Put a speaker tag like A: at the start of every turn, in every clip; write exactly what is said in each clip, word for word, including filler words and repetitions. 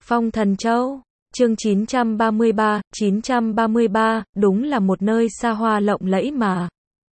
A: Phong Thần Châu, chương chín trăm ba mươi ba, chín trăm ba mươi ba, đúng là một nơi xa hoa lộng lẫy mà.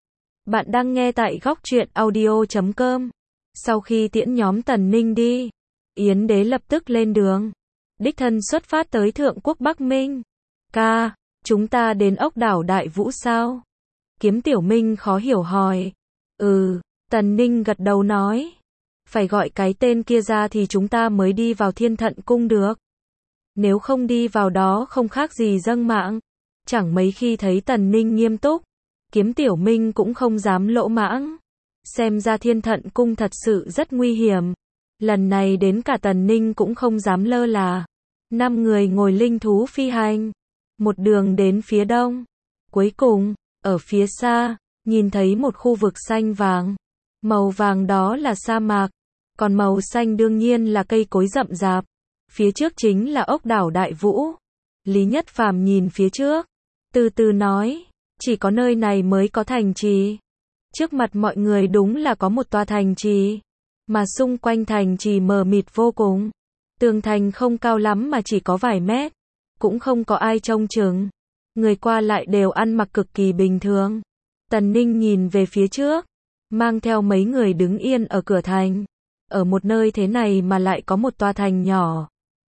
A: Bạn đang nghe tại góc truyện audio chấm com. Sau khi tiễn nhóm Tần Ninh đi, Yến Đế lập tức lên đường. Đích thân xuất phát tới Thượng Quốc Bắc Minh. Ca, chúng ta đến ốc đảo Đại Vũ sao? Kiếm Tiểu Minh khó hiểu hỏi. Ừ, Tần Ninh gật đầu nói. Phải gọi cái tên kia ra thì chúng ta mới đi vào Thiên Thận Cung được. Nếu không đi vào đó không khác gì dâng mạng. Chẳng mấy khi thấy Tần Ninh nghiêm túc. Kiếm Tiểu Minh cũng không dám lỗ mãng. Xem ra Thiên Thận Cung thật sự rất nguy hiểm. Lần này đến cả Tần Ninh cũng không dám lơ là. Năm người ngồi linh thú phi hành. Một đường đến phía đông. Cuối cùng, ở phía xa, nhìn thấy một khu vực xanh vàng. Màu vàng đó là sa mạc. Còn màu xanh đương nhiên là cây cối rậm rạp. Phía trước chính là ốc đảo Đại Vũ. Lý Nhất Phàm nhìn phía trước. Từ từ nói. Chỉ có nơi này mới có thành trì. Trước mặt mọi người đúng là có một tòa thành trì. Mà xung quanh thành trì mờ mịt vô cùng. Tường thành không cao lắm mà chỉ có vài mét. Cũng không có ai trông chừng. Người qua lại đều ăn mặc cực kỳ bình thường. Tần Ninh nhìn về phía trước. Mang theo mấy người đứng yên ở cửa thành. Ở một nơi thế này mà lại có một tòa thành nhỏ.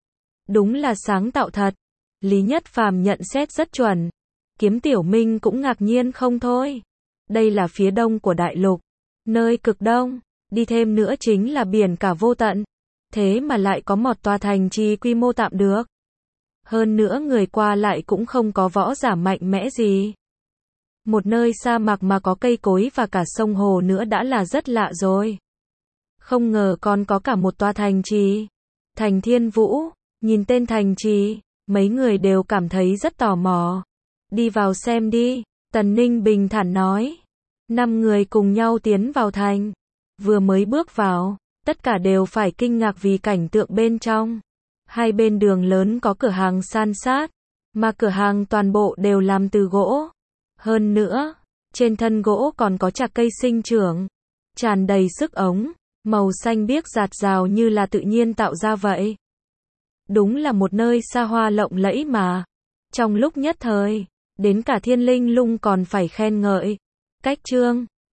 A: Đúng là sáng tạo thật. Lý Nhất Phàm nhận xét rất chuẩn. Kiếm Tiểu Minh cũng ngạc nhiên không thôi. Đây là phía đông của đại lục. Nơi cực đông. Đi thêm nữa chính là biển cả vô tận. Thế mà lại có một tòa thành trì quy mô tạm được. Hơn nữa người qua lại cũng không có võ giả mạnh mẽ gì. Một nơi sa mạc mà có cây cối và cả sông hồ nữa đã là rất lạ rồi. Không ngờ còn có cả một tòa thành trì. Thành Thiên Vũ. Nhìn tên thành trì, mấy người đều cảm thấy rất tò mò. Đi vào xem đi, Tần Ninh bình thản nói. Năm người cùng nhau tiến vào thành. Vừa mới bước vào, tất cả đều phải kinh ngạc vì cảnh tượng bên trong. Hai bên đường lớn có cửa hàng san sát, mà cửa hàng toàn bộ đều làm từ gỗ. Hơn nữa, trên thân gỗ còn có chạc cây sinh trưởng, tràn đầy sức ống, màu xanh biếc rạt rào như là tự nhiên tạo ra vậy. Đúng là một nơi xa hoa lộng lẫy mà. Trong lúc nhất thời, đến cả Thiên Linh Lung còn phải khen ngợi. Cách chương